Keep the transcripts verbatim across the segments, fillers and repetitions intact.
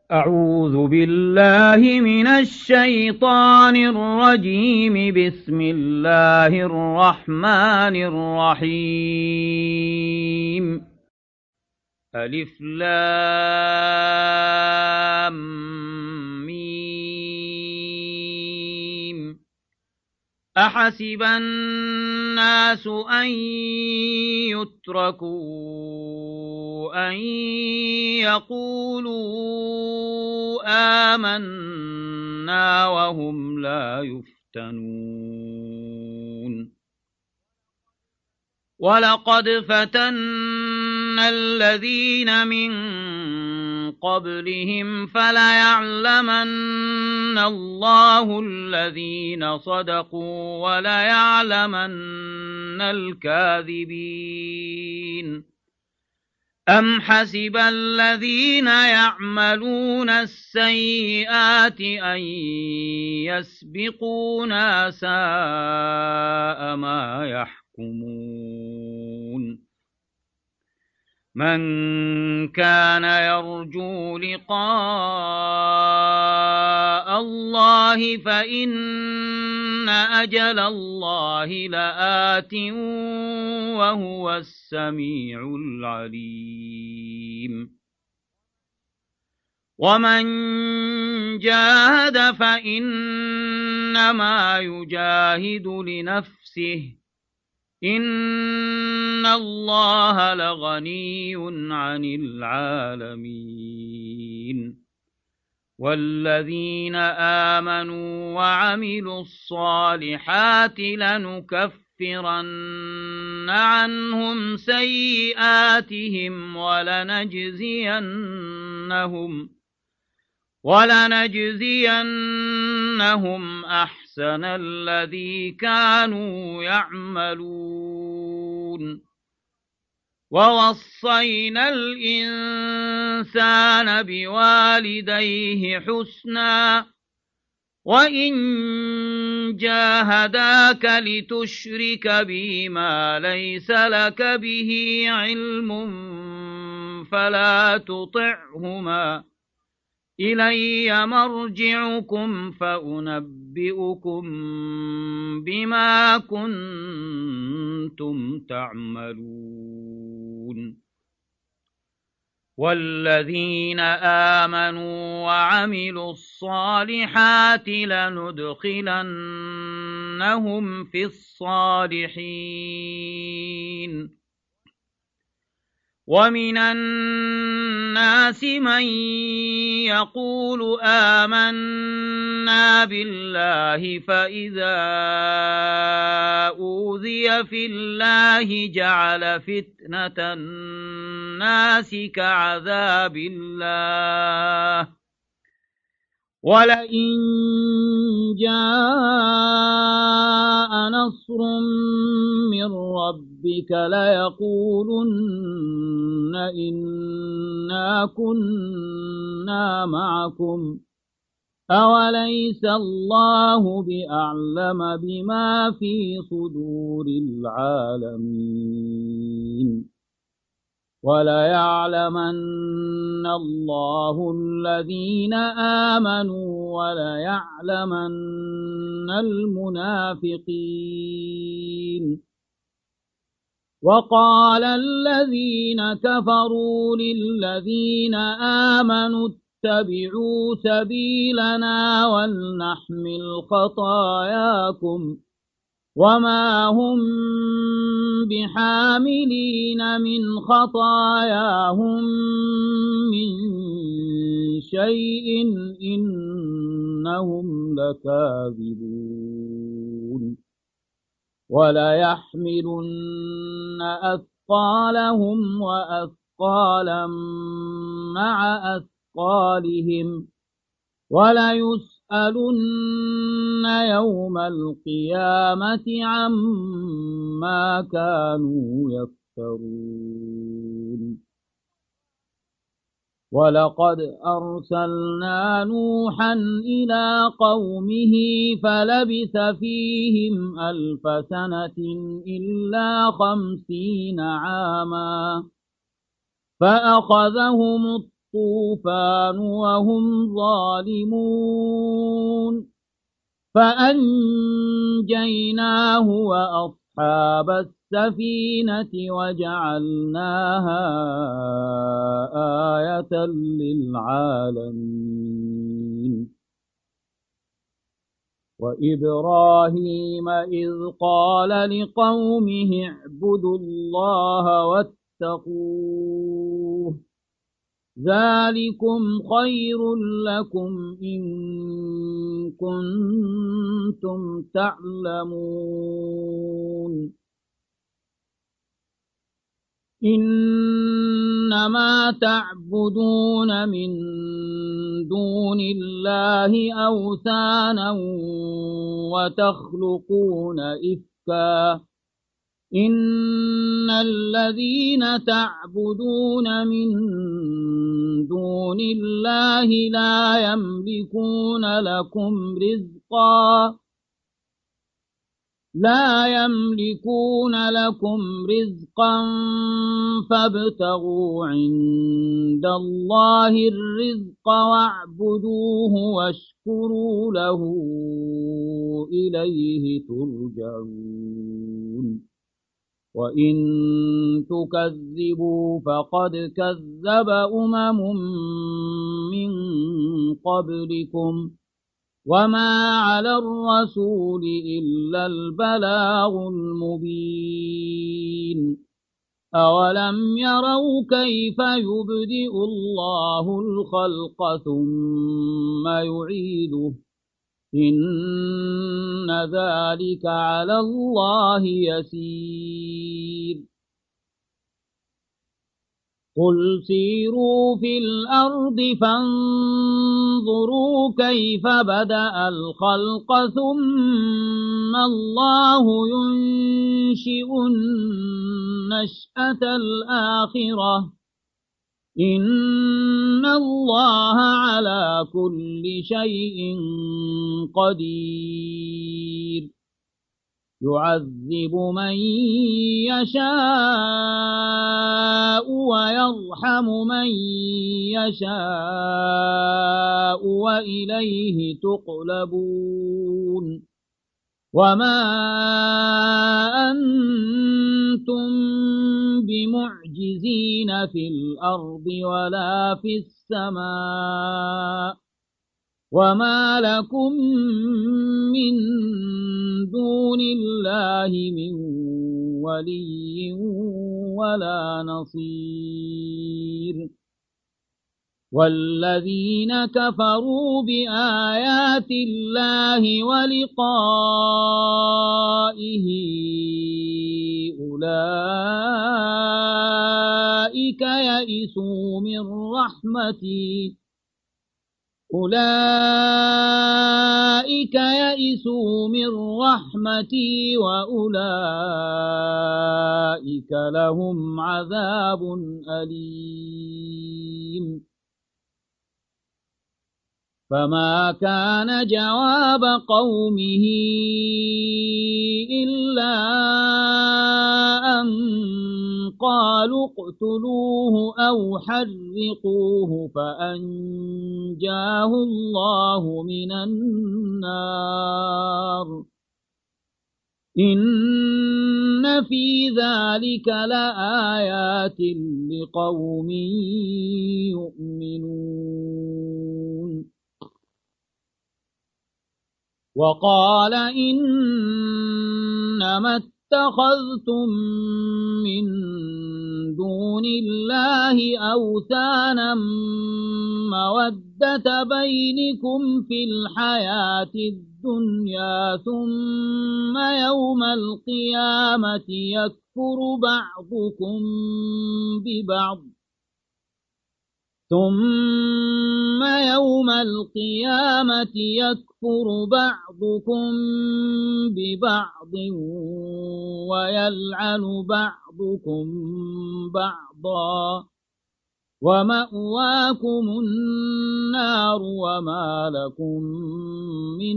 أعوذ بالله من الشيطان الرجيم. بسم الله الرحمن الرحيم. ألف لام ميم. أحسب الناس أن يتركوا أن يقولوا آمنا وهم لا يفتنون. ولقد فتنا الذين من قبلهم فليعلمن الله الذين صدقوا وليعلمن الكاذبين. أم حسب الذين يعملون السيئات أن يسبقونا ساء ما يحكمون. من كان يرجو لقاء الله فإن أجل الله لآت وهو السميع العليم. ومن جاهد فإنما يجاهد لنفسه إن الله لغني عن العالمين. والذين آمنوا وعملوا الصالحات لنكفرن عنهم سيئاتهم ولنجزينهم ولنجزينهم أحسن الذي كانوا يعملون. ووصينا الإنسان بوالديه حسنا وإن جاهداك لتشرك بي ما ليس لك به علم فلا تطعهما إلي مرجعكم فأنبئكم بما كنتم تعملون. والذين آمنوا وعملوا الصالحات لندخلنهم في الصالحين. ومن الناس من يقول آمنا بالله فإذا أوذي في الله جعل فتنة الناس كعذاب الله ولئن جاء نصر من ربك ليقولن إنا كنا معكم أوليس الله بأعلم بما في صدور العالمين. وليعلمن الله الذين آمنوا وليعلمن المنافقين. وقال الذين كفروا للذين آمنوا اتبعوا سبيلنا ولنحمل خطاياكم وما هم بحاملين من خطاياهم من شيء إنهم لكاذبون. وليحملن أثقالهم وأثقالا مع أثقالهم وليسألن يوم القيامة عما كانوا يفترون. ولقد أرسلنا نوحا إلى قومه فلبث فيهم ألف سنة إلا خمسين عاما فأخذهم الطوفان وهم ظالمون فأنجيناه وأصحاب السفينة وجعلناها آية للعالمين وإبراهيم إذ قال لقومه اعبدوا الله واتقوه ذلكم خير لكم إن كنتم تعلمون إنما تعبدون من دون الله أوثانا وتخلقون إفكا إن الذين تعبدون من دون الله لا يملكون لكم رزقا لا يملكون لكم رزقا فابتغوا عند الله الرزق واعبدوه واشكروا له إليه ترجعون وإن تكذبوا فقد كذب أمم من قبلكم وما على الرسول إلا البلاغ المبين أولم يروا كيف يبدئ الله الخلق ثم يعيده إن ذلك على الله يسير قل سيروا في الأرض فانظروا كيف بدأ الخلق ثم الله ينشئ النشأة الآخرة إن الله على كل شيء قدير يعذب من يشاء ويرحم من يشاء وإليه تقلبون وما أنتم بمعجزين في الأرض ولا في السماء وما لكم من دون الله من ولي ولا نصير والذين كفروا بآيات الله ولقائه أولئك يئسوا من رحمتي أولئك يئسوا من رحمتي وأولئك لهم عذاب أليم فما كان جواب قومه إلا أن قالوا اقتلوه أو حرقوه فأنجاه الله من النار إن في ذلك لآيات لقوم يؤمنون وقال إنما اتخذتم من دون الله أوثانا مودة بينكم في الحياة الدنيا ثم يوم القيامة يكفر بعضكم ببعض ثم يوم القيامة يكفر بعضكم ببعض ويلعن بعضكم بعضا ومأواكم النار وما لكم من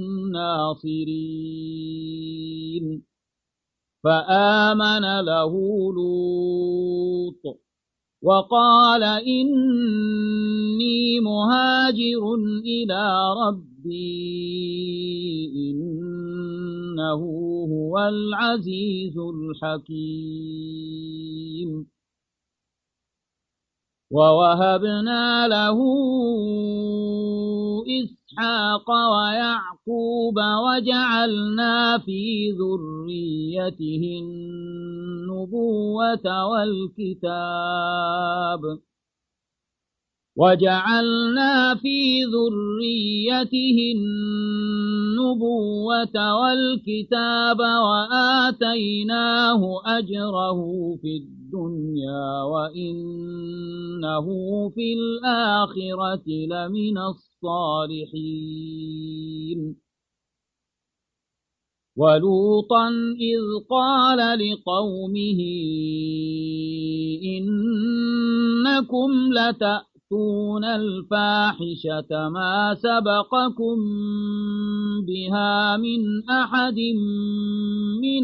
ناصرين فآمن له لوط وقال إني مهاجر إلى ربي إنه هو العزيز الحكيم ووهبنا له إسحاق ويعقوب وجعلنا في ذريته النبوة والكتاب وجعلنا في ذريته النبوة والكتاب وآتيناه أجره في الدنيا وإنه في الآخرة لمن الصالحين ولوطا إذ قال لقومه إنكم لتأتون الفاحشة ما سبقكم بها من أحد من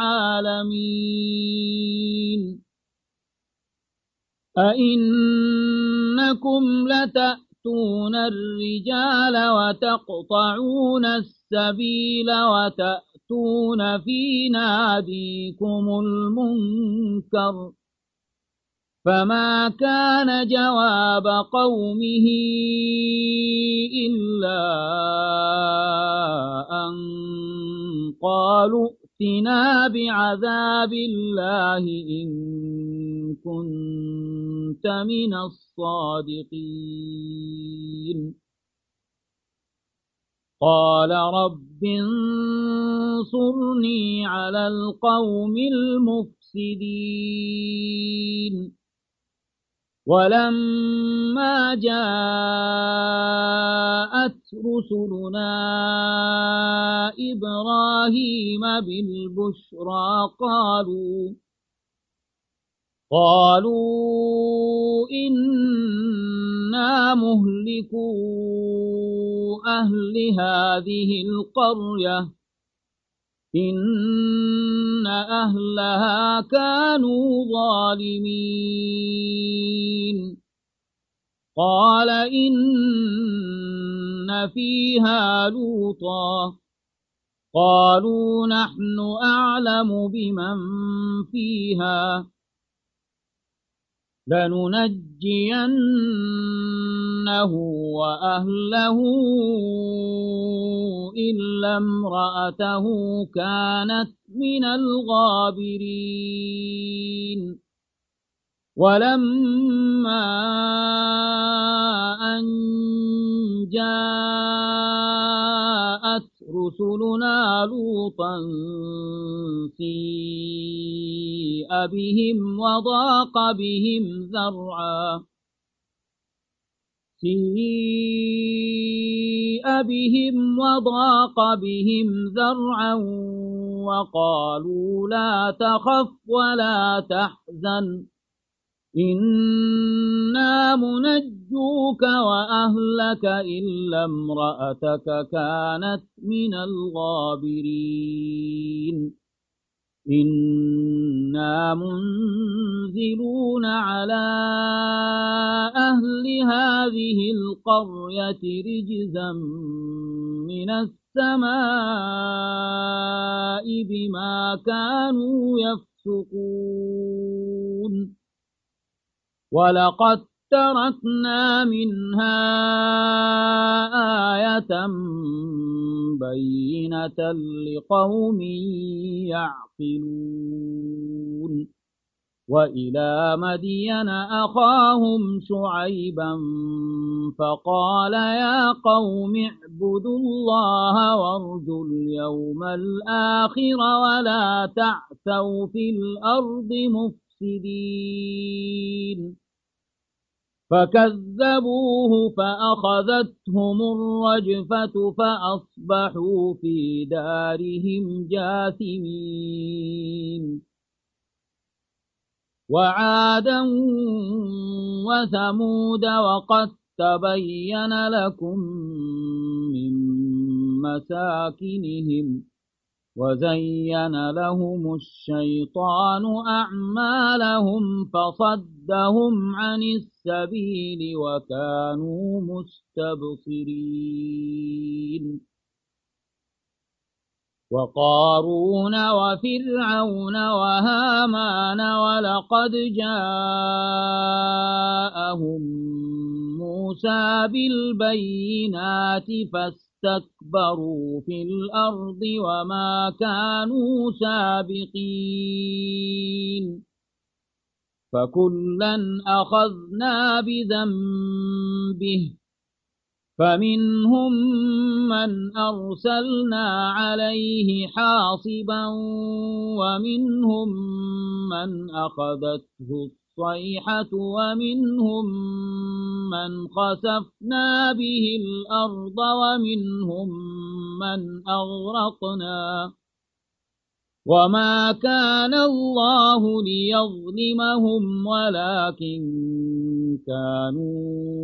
العالمين أئنكم لتأتون الرجال وتقطعون السبيل وتأتون في ناديكم المنكر فما كان جواب قومه إلا أن قالوا ائتنا بعذاب الله إن كنت من الصادقين قال رب انصرني على القوم المفسدين ولما جاءت رسلنا إبراهيم بالبشرى قالوا قالوا إنا مهلكو أهل هذه القرية إن أهلها كانوا ظالمين قال إن فيها لوطا قالوا نحن أعلم بمن فيها لننجينه وأهله إلا امرأته كانت من الغابرين ولما أن جاءت رسلنا لوطا سيء بهم وضاق بهم ذرعا سيء بهم وضاق بهم ذرعا وقالوا لا تخف ولا تحزن إنا منجوك وأهلك إلا امرأتك كانت من الغابرين إنا منزلون على أهل هذه القرية رجزا من السماء بما كانوا يفسقون ولقد تركنا منها آية بينة لقوم يعقلون وإلى مدين أخاهم شعيبا فقال يا قوم اعبدوا الله وارجوا اليوم الآخر ولا تعثوا في الأرض مفسدين فكذبوه فأخذتهم الرجفة فأصبحوا في دارهم جاثمين وعادا وثمود وقد تبين لكم من مساكنهم وزين لهم الشيطان أعمالهم فصدهم عن السبيل وكانوا مستبصرين وقارون وفرعون وهامان ولقد جاءهم موسى بالبينات فاستكبروا في الأرض وما كانوا سابقين فكلا أخذنا بذنبه فمنهم من أرسلنا عليه حاصبا ومنهم من أخذته الصيحة ومنهم من خسفنا به الأرض ومنهم من أغرقنا وما كان الله ليظلمهم ولكن كانوا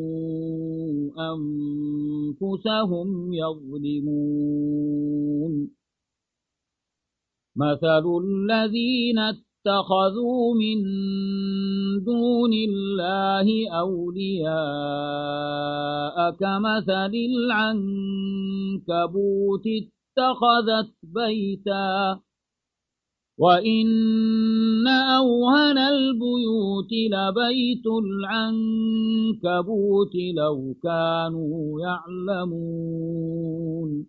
أنفسهم يظلمون مثل الذين اتخذوا من دون الله أولياء كمثل العنكبوت اتخذت بيتا وإن أوهن البيوت لبيت العنكبوت لو كانوا يعلمون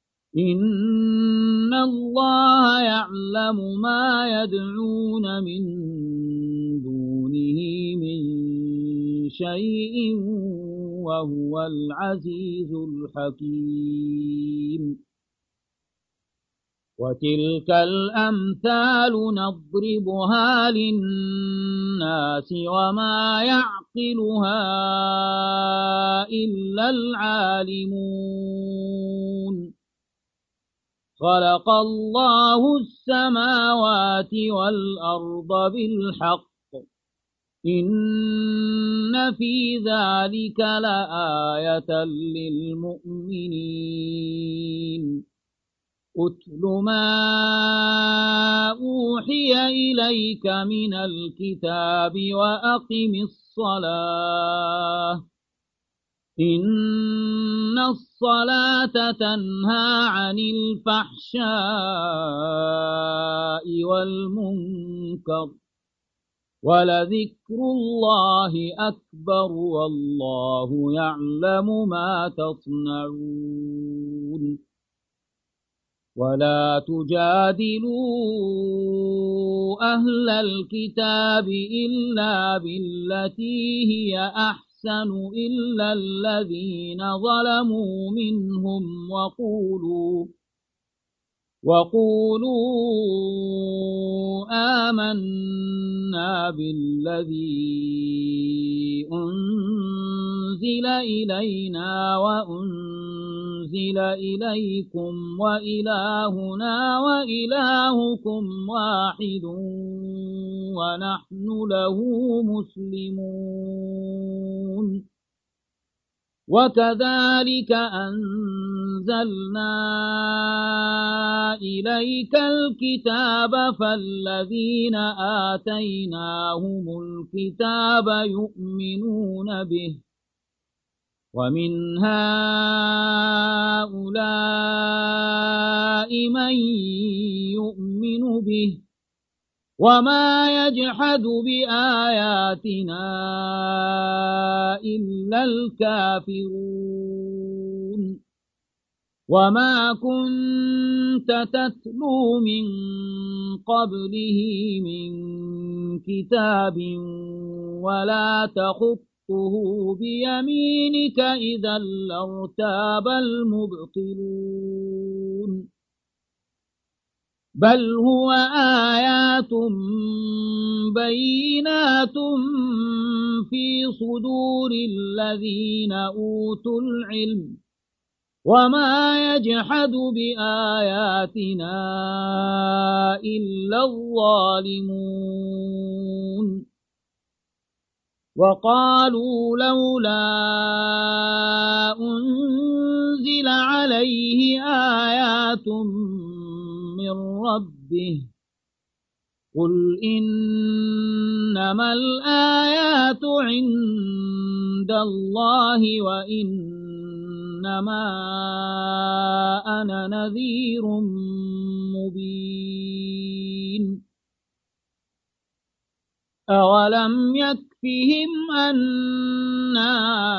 إن الله يعلم ما يدعون من دونه من شيء وهو العزيز الحكيم وتلك الأمثال نضربها للناس وما يعقلها إلا العالمون خلق الله السماوات والأرض بالحق إن في ذلك لآية للمؤمنين أتل ما أوحي إليك من الكتاب وأقم الصلاة إن الصلاة تنهى عن الفحشاء والمنكر ولذكر الله أكبر والله يعلم ما تصنعون ولا تجادلوا أهل الكتاب إلا بالتي هي أحسن إلا الذين ظلموا منهم وقولوا وقولوا آمنا بالذي أنزل إلينا وأنزل إليكم وإلهنا وإلهكم واحد ونحن له مسلمون وكذلك أنزلنا إليك الكتاب فالذين آتيناهم الكتاب يؤمنون به ومن هؤلاء من يؤمن به وما يجحد بآياتنا إلا الكافرون وما كنت تتلو من قبله من كتاب ولا تخطه بيمينك إذا لارتاب المبطلون بل هو آيات بينات في صدور الذين أوتوا العلم وما يجحد بآياتنا إلا الظالمون وقالوا لولا أنزل عليه آيات من ربه قل إنما الآيات عند الله وإنما أنا نذير مبين أولم يكفهم أنا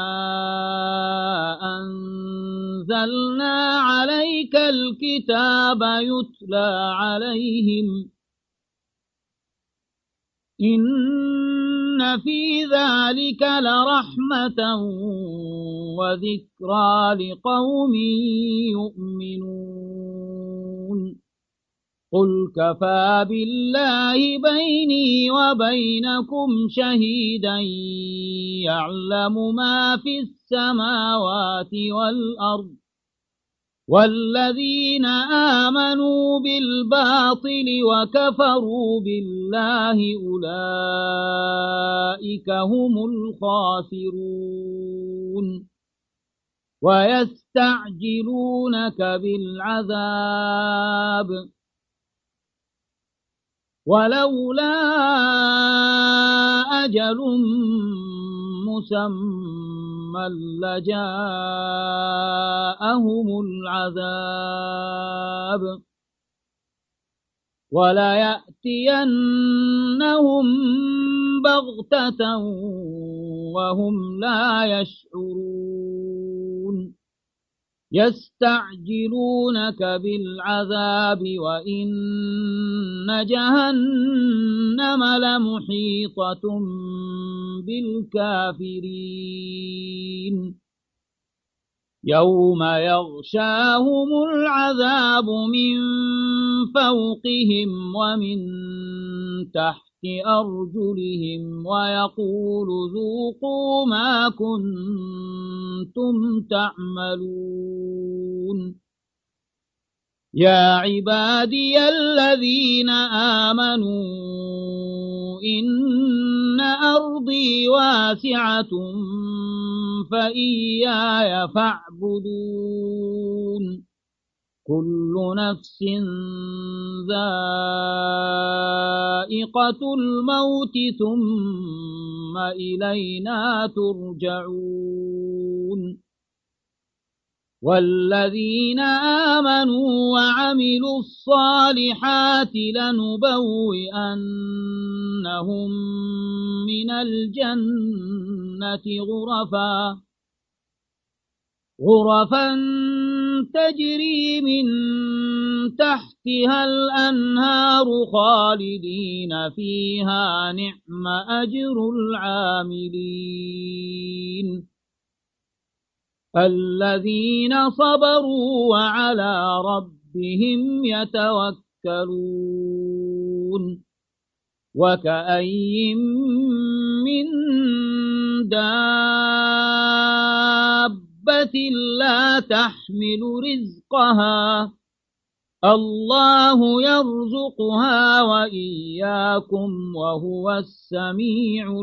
أنزلنا عليك الكتاب يتلى عليهم إن في ذلك لرحمة وذكرى لقوم يؤمنون قل كفى بالله بيني وبينكم شهيدا يعلم ما في السماوات والأرض والذين آمنوا بالباطل وكفروا بالله أولئك هم الخاسرون ويستعجلونك بالعذاب ولولا أجل مسمى لجاءهم العذاب وليأتينهم بغتة وهم لا يشعرون يستعجلونك بالعذاب وإن جهنم لمحيطة بالكافرين يوم يغشاهم العذاب من فوقهم ومن تحت أرجلهم ويقول ذوقوا ما كنتم تعملون يا عبادي الذين آمنوا إن أرضي واسعة فإياي فاعبدون كل نفس ذائقة الموت ثم إلينا ترجعون والذين آمنوا وعملوا الصالحات لنبوئنهم من الجنة غرفا غرفا تجري من تحتها الأنهار خالدين فيها نعم أجر العاملين الذين صبروا وعلى ربهم يتوكلون وكأي من دابة لا تحمل رزقها الله يرزقها وإياكم وهو السميع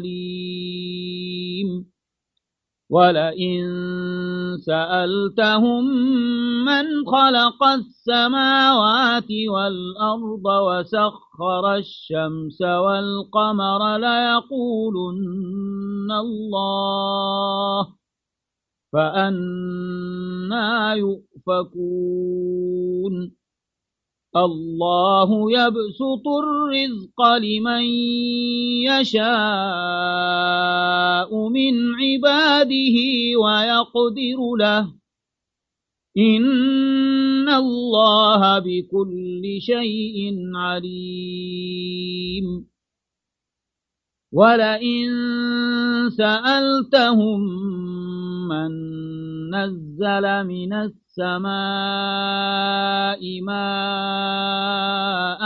العليم ولئن سألتهم من خلق السماوات والأرض وسخر الشمس والقمر ليقولن الله فأنى يؤفكون الله يبسط الرزق لمن يشاء من عباده ويقدر له إن الله بكل شيء عليم ولئن سألتهم من نزل من السماء ماء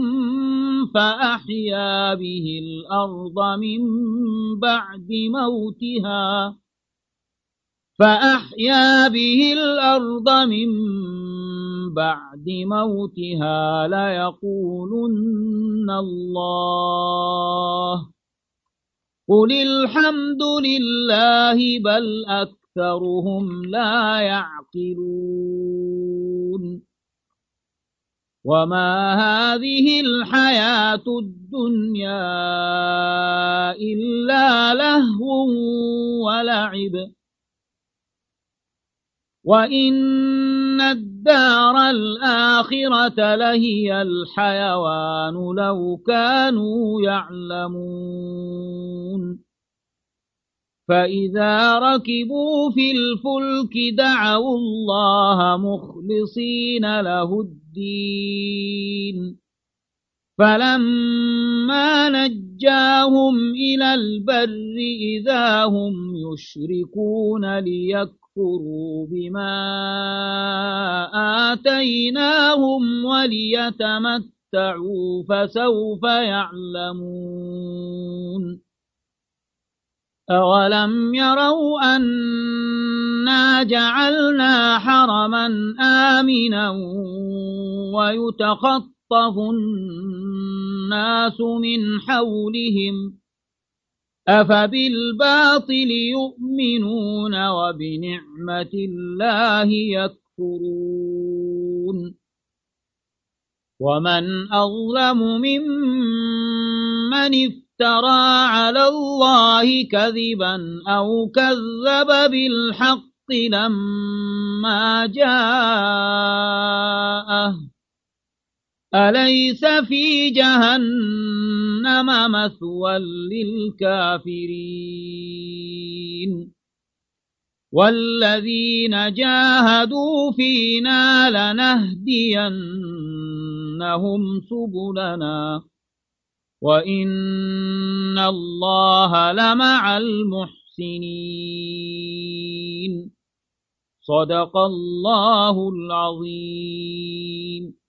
فأحيا به الأرض من بعد موتها فأحيا به الأرض من بعد موتها ليقولن الله قل الحمد لله بل أكثرهم لا يعقلون وما هذه الحياة الدنيا إلا لهو ولعب وإن الدار الآخرة لهي الحيوان لو كانوا يعلمون فإذا ركبوا في الفلك دعوا الله مخلصين له الدين فلما نجاهم إلى البر إذا هم يشركون ليكفروا بما آتيناهم وليتمتعوا فسوف يعلمون أولم يروا أنا جعلنا حرما آمنا ويتخطف الناس من حولهم أفبالباطل يؤمنون وبنعمة الله يكفرون ومن أظلم ممن افترى على الله كذبا أو كذب بالحق لما جاءه أليس في جهنم مثوى للكافرين والذين جاهدوا فينا لنهدينهم سبلنا وإن الله لمع المحسنين صدق الله العظيم.